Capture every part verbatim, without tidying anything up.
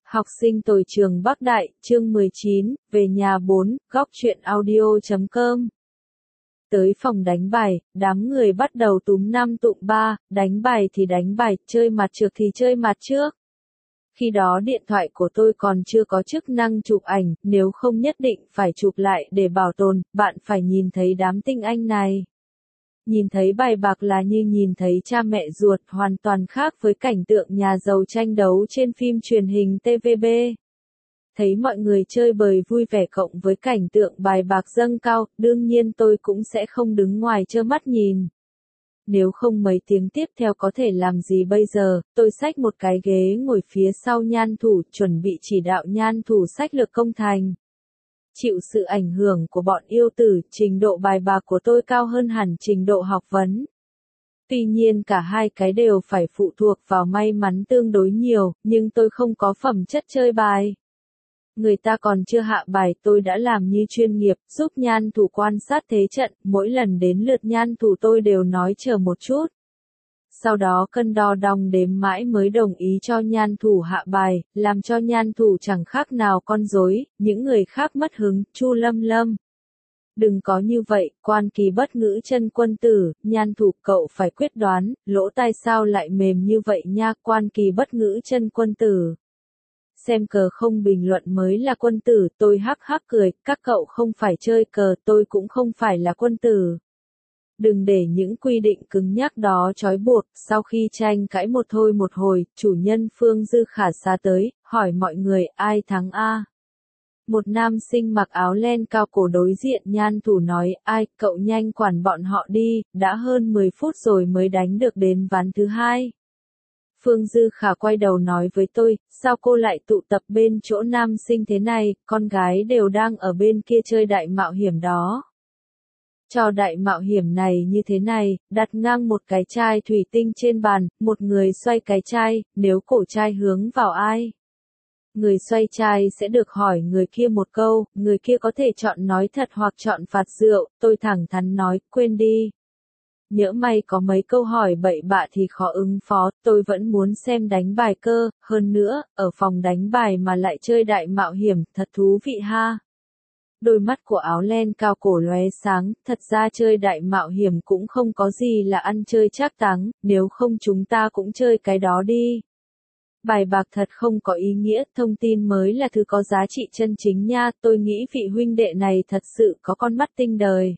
Học sinh tồi trường Bắc Đại, chương mười chín, về nhà bốn, góc truyện audio chấm com. Tới phòng đánh bài, đám người bắt đầu túm năm tụm ba, đánh bài thì đánh bài, chơi mặt trược thì chơi mặt trước. Khi đó điện thoại của tôi còn chưa có chức năng chụp ảnh, nếu không nhất định phải chụp lại để bảo tồn, bạn phải nhìn thấy đám tinh anh này. Nhìn thấy bài bạc là như nhìn thấy cha mẹ ruột, hoàn toàn khác với cảnh tượng nhà giàu tranh đấu trên phim truyền hình tê vê bê. Thấy mọi người chơi bời vui vẻ cộng với cảnh tượng bài bạc dâng cao, đương nhiên tôi cũng sẽ không đứng ngoài trơ mắt nhìn. Nếu không mấy tiếng tiếp theo có thể làm gì bây giờ, tôi xách một cái ghế ngồi phía sau Nhan Thủ, chuẩn bị chỉ đạo Nhan Thủ sách lược công thành. Chịu sự ảnh hưởng của bọn yêu tử, trình độ bài bạc của tôi cao hơn hẳn trình độ học vấn. Tuy nhiên cả hai cái đều phải phụ thuộc vào may mắn tương đối nhiều, nhưng tôi không có phẩm chất chơi bài. Người ta còn chưa hạ bài, tôi đã làm như chuyên nghiệp, giúp Nhan Thủ quan sát thế trận, mỗi lần đến lượt Nhan Thủ tôi đều nói chờ một chút. Sau đó cân đo đong đếm mãi mới đồng ý cho Nhan Thủ hạ bài, làm cho Nhan Thủ chẳng khác nào con rối, những người khác mất hứng, Chu Lâm Lâm. Đừng có như vậy, Quan Kỳ bất ngữ chân quân tử, Nhan Thủ cậu phải quyết đoán, lỗ tai sao lại mềm như vậy nha, Quan Kỳ bất ngữ chân quân tử. Xem cờ không bình luận mới là quân tử, tôi hắc hắc cười, các cậu không phải chơi cờ, tôi cũng không phải là quân tử. Đừng để những quy định cứng nhắc đó trói buộc, sau khi tranh cãi một thôi một hồi, chủ nhân Phương Dư Khả xá tới, hỏi mọi người ai thắng a? Một nam sinh mặc áo len cao cổ đối diện Nhan Thủ nói, ai, cậu nhanh quản bọn họ đi, đã hơn mười phút rồi mới đánh được đến ván thứ hai. Phương Dư Khả quay đầu nói với tôi, sao cô lại tụ tập bên chỗ nam sinh thế này, con gái đều đang ở bên kia chơi đại mạo hiểm đó. Trò đại mạo hiểm này như thế này, đặt ngang một cái chai thủy tinh trên bàn, một người xoay cái chai, nếu cổ chai hướng vào ai. Người xoay chai sẽ được hỏi người kia một câu, người kia có thể chọn nói thật hoặc chọn phạt rượu, tôi thẳng thắn nói, quên đi. Nhỡ may có mấy câu hỏi bậy bạ thì khó ứng phó, tôi vẫn muốn xem đánh bài cơ, hơn nữa, ở phòng đánh bài mà lại chơi đại mạo hiểm, thật thú vị ha. Đôi mắt của áo len cao cổ lóe sáng, thật ra chơi đại mạo hiểm cũng không có gì là ăn chơi trác táng, nếu không chúng ta cũng chơi cái đó đi. Bài bạc thật không có ý nghĩa, thông tin mới là thứ có giá trị chân chính nha, tôi nghĩ vị huynh đệ này thật sự có con mắt tinh đời.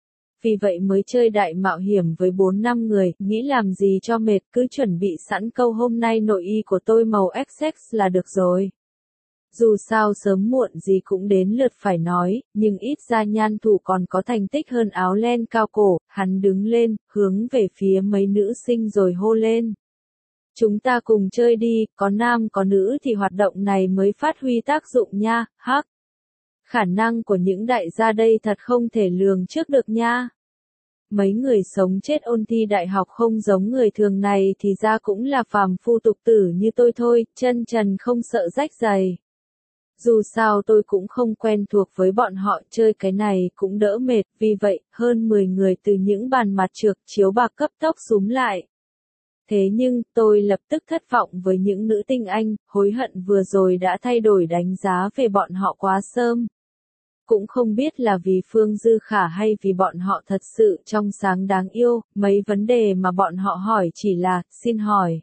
Vì vậy mới chơi đại mạo hiểm với bốn năm người, nghĩ làm gì cho mệt, cứ chuẩn bị sẵn câu hôm nay nội y của tôi màu ích ích là được rồi. Dù sao sớm muộn gì cũng đến lượt phải nói, nhưng ít ra Nhan Thủ còn có thành tích hơn áo len cao cổ, hắn đứng lên, hướng về phía mấy nữ sinh rồi hô lên. Chúng ta cùng chơi đi, có nam có nữ thì hoạt động này mới phát huy tác dụng nha, hắc. Khả năng của những đại gia đây thật không thể lường trước được nha. Mấy người sống chết ôn thi đại học không giống người thường này thì ra cũng là phàm phu tục tử như tôi thôi, chân trần không sợ rách giày. Dù sao tôi cũng không quen thuộc với bọn họ, chơi cái này cũng đỡ mệt, vì vậy, hơn mười người từ những bàn mặt trược chiếu bạc cấp tốc xúm lại. Thế nhưng, tôi lập tức thất vọng với những nữ tinh anh, hối hận vừa rồi đã thay đổi đánh giá về bọn họ quá sớm. Cũng không biết là vì Phương Dư Khả hay vì bọn họ thật sự trong sáng đáng yêu, mấy vấn đề mà bọn họ hỏi chỉ là, xin hỏi.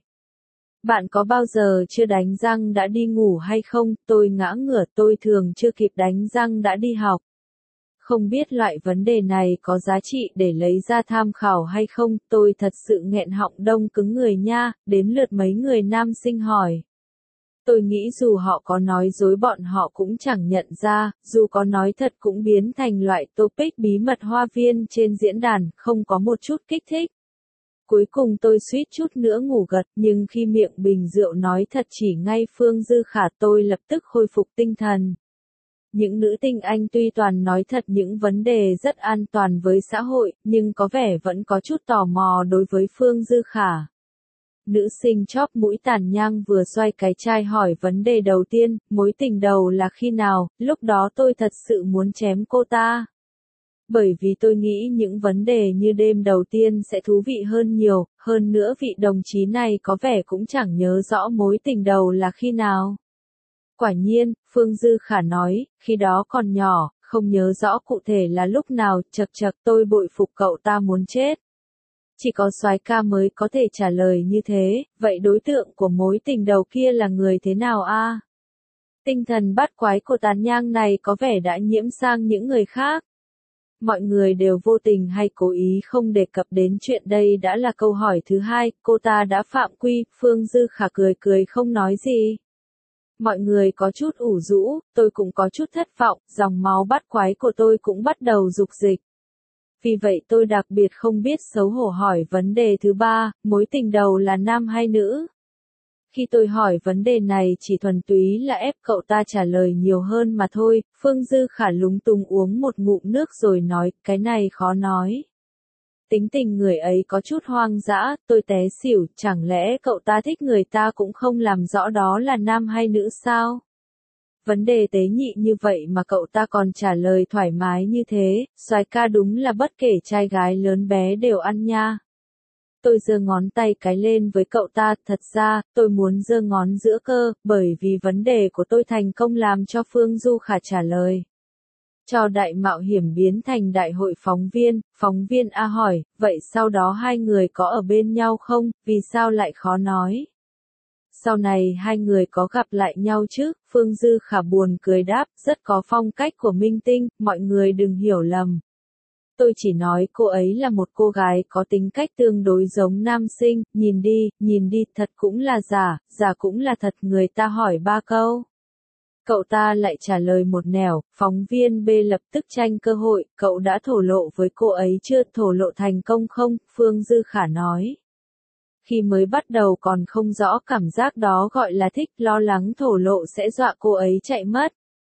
Bạn có bao giờ chưa đánh răng đã đi ngủ hay không? Tôi ngã ngửa, tôi thường chưa kịp đánh răng đã đi học. Không biết loại vấn đề này có giá trị để lấy ra tham khảo hay không, tôi thật sự nghẹn họng đông cứng người nha, đến lượt mấy người nam sinh hỏi. Tôi nghĩ dù họ có nói dối bọn họ cũng chẳng nhận ra, dù có nói thật cũng biến thành loại topic bí mật hoa viên trên diễn đàn, không có một chút kích thích. Cuối cùng tôi suýt chút nữa ngủ gật, nhưng khi miệng bình rượu nói thật chỉ ngay Phương Dư Khả tôi lập tức khôi phục tinh thần. Những nữ tinh anh tuy toàn nói thật những vấn đề rất an toàn với xã hội, nhưng có vẻ vẫn có chút tò mò đối với Phương Dư Khả. Nữ sinh chóp mũi tàn nhang vừa xoay cái chai hỏi vấn đề đầu tiên, mối tình đầu là khi nào, lúc đó tôi thật sự muốn chém cô ta. Bởi vì tôi nghĩ những vấn đề như đêm đầu tiên sẽ thú vị hơn nhiều, hơn nữa vị đồng chí này có vẻ cũng chẳng nhớ rõ mối tình đầu là khi nào. Quả nhiên, Phương Dư Khả nói, khi đó còn nhỏ, không nhớ rõ cụ thể là lúc nào, chật chật tôi bội phục cậu ta muốn chết. Chỉ có soái ca mới có thể trả lời như thế, vậy đối tượng của mối tình đầu kia là người thế nào a? Tinh thần bắt quái của tàn nhang này có vẻ đã nhiễm sang những người khác. Mọi người đều vô tình hay cố ý không đề cập đến chuyện đây đã là câu hỏi thứ hai, cô ta đã phạm quy, Phương Dư Khả cười cười không nói gì. Mọi người có chút ủ rũ, tôi cũng có chút thất vọng, dòng máu bắt quái của tôi cũng bắt đầu dục dịch. Vì vậy tôi đặc biệt không biết xấu hổ hỏi vấn đề thứ ba, mối tình đầu là nam hay nữ? Khi tôi hỏi vấn đề này chỉ thuần túy là ép cậu ta trả lời nhiều hơn mà thôi, Phương Dư Khả lúng túng uống một ngụm nước rồi nói, cái này khó nói. Tính tình người ấy có chút hoang dã, tôi té xỉu, chẳng lẽ cậu ta thích người ta cũng không làm rõ đó là nam hay nữ sao? Vấn đề tế nhị như vậy mà cậu ta còn trả lời thoải mái như thế, soái ca đúng là bất kể trai gái lớn bé đều ăn nha. Tôi giơ ngón tay cái lên với cậu ta, thật ra, tôi muốn giơ ngón giữa cơ, bởi vì vấn đề của tôi thành công làm cho Phương Dư Khả trả lời. Cho đại mạo hiểm biến thành đại hội phóng viên, phóng viên A hỏi, vậy sau đó hai người có ở bên nhau không, vì sao lại khó nói? Sau này hai người có gặp lại nhau chứ, Phương Dư Khả buồn cười đáp, rất có phong cách của minh tinh, mọi người đừng hiểu lầm. Tôi chỉ nói cô ấy là một cô gái có tính cách tương đối giống nam sinh, nhìn đi, nhìn đi, thật cũng là giả, giả cũng là thật, người ta hỏi ba câu. Cậu ta lại trả lời một nẻo, phóng viên B lập tức tranh cơ hội, cậu đã thổ lộ với cô ấy chưa, thổ lộ thành công không, Phương Dư Khả nói. Khi mới bắt đầu còn không rõ cảm giác đó gọi là thích, lo lắng thổ lộ sẽ dọa cô ấy chạy mất.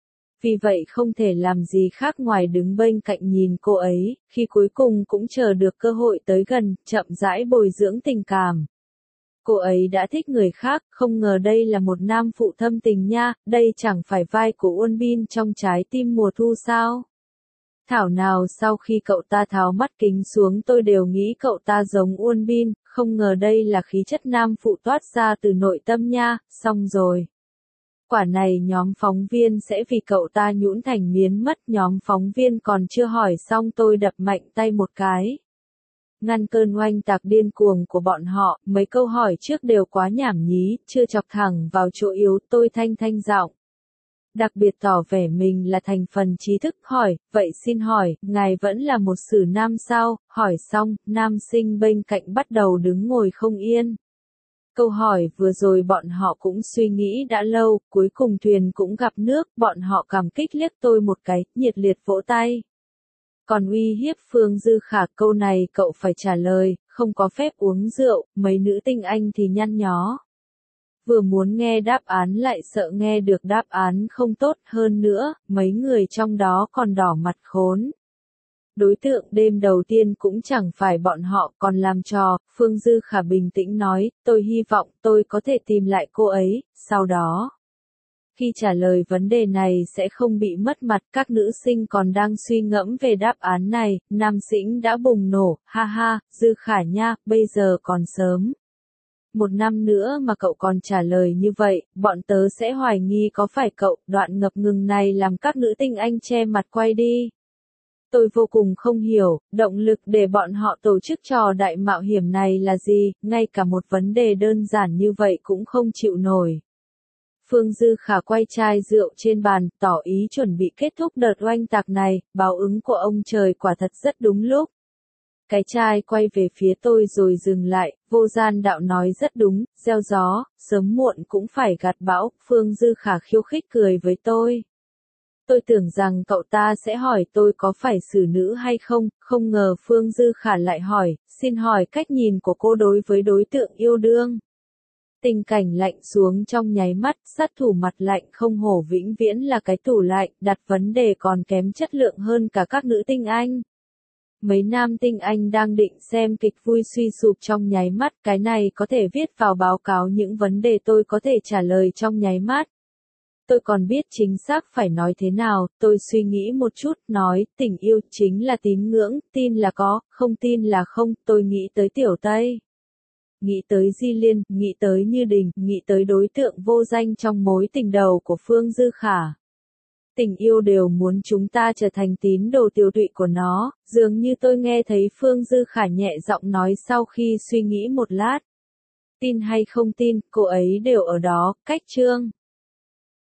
Vì vậy không thể làm gì khác ngoài đứng bên cạnh nhìn cô ấy, khi cuối cùng cũng chờ được cơ hội tới gần, chậm rãi bồi dưỡng tình cảm. Cô ấy đã thích người khác, không ngờ đây là một nam phụ thâm tình nha, đây chẳng phải vai của Won Bin trong Trái tim mùa thu sao? Thảo nào sau khi cậu ta tháo mắt kính xuống tôi đều nghĩ cậu ta giống Won Bin, không ngờ đây là khí chất nam phụ toát ra từ nội tâm nha, xong rồi. Quả này nhóm phóng viên sẽ vì cậu ta nhũn thành miến mất, nhóm phóng viên còn chưa hỏi xong tôi đập mạnh tay một cái. Ngăn cơn oanh tạc điên cuồng của bọn họ, mấy câu hỏi trước đều quá nhảm nhí, chưa chọc thẳng vào chỗ yếu, tôi thanh thanh giọng. Đặc biệt tỏ vẻ mình là thành phần trí thức, hỏi, vậy xin hỏi, ngài vẫn là một sử nam sao? Hỏi xong, nam sinh bên cạnh bắt đầu đứng ngồi không yên. Câu hỏi vừa rồi bọn họ cũng suy nghĩ đã lâu, cuối cùng thuyền cũng gặp nước, bọn họ cảm kích liếc tôi một cái, nhiệt liệt vỗ tay. Còn uy hiếp Phương Dư Khả, câu này cậu phải trả lời, không có phép uống rượu, mấy nữ tinh anh thì nhăn nhó. Vừa muốn nghe đáp án lại sợ nghe được đáp án không tốt, hơn nữa, mấy người trong đó còn đỏ mặt khốn. Đối tượng đêm đầu tiên cũng chẳng phải bọn họ, còn làm trò, Phương Dư Khả bình tĩnh nói, tôi hy vọng tôi có thể tìm lại cô ấy, sau đó. Khi trả lời vấn đề này sẽ không bị mất mặt, các nữ sinh còn đang suy ngẫm về đáp án này, nam sinh đã bùng nổ, ha ha, Dư Khả nha, bây giờ còn sớm. Một năm nữa mà cậu còn trả lời như vậy, bọn tớ sẽ hoài nghi có phải cậu, đoạn ngập ngừng này làm các nữ tinh anh che mặt quay đi. Tôi vô cùng không hiểu, động lực để bọn họ tổ chức trò đại mạo hiểm này là gì, ngay cả một vấn đề đơn giản như vậy cũng không chịu nổi. Phương Dư Khả quay chai rượu trên bàn, tỏ ý chuẩn bị kết thúc đợt oanh tạc này, báo ứng của ông trời quả thật rất đúng lúc. Cái chai quay về phía tôi rồi dừng lại, vô gian đạo nói rất đúng, gieo gió, sớm muộn cũng phải gặt bão, Phương Dư Khả khiêu khích cười với tôi. Tôi tưởng rằng cậu ta sẽ hỏi tôi có phải xử nữ hay không, không ngờ Phương Dư Khả lại hỏi, xin hỏi cách nhìn của cô đối với đối tượng yêu đương. Tình cảnh lạnh xuống trong nháy mắt, sát thủ mặt lạnh không hổ vĩnh viễn là cái tủ lạnh, đặt vấn đề còn kém chất lượng hơn cả các nữ tinh anh. Mấy nam tinh anh đang định xem kịch vui suy sụp trong nháy mắt, cái này có thể viết vào báo cáo những vấn đề tôi có thể trả lời trong nháy mắt. Tôi còn biết chính xác phải nói thế nào, tôi suy nghĩ một chút, nói, tình yêu chính là tín ngưỡng, tin là có, không tin là không, tôi nghĩ tới Tiểu Tây. nghĩ tới Di Liên, nghĩ tới Như Đình, nghĩ tới đối tượng vô danh trong mối tình đầu của Phương Dư Khả. Tình yêu đều muốn chúng ta trở thành tín đồ tiêu tụy của nó, dường như tôi nghe thấy Phương Dư Khả nhẹ giọng nói sau khi suy nghĩ một lát. Tin hay không tin, cô ấy đều ở đó, cách chương.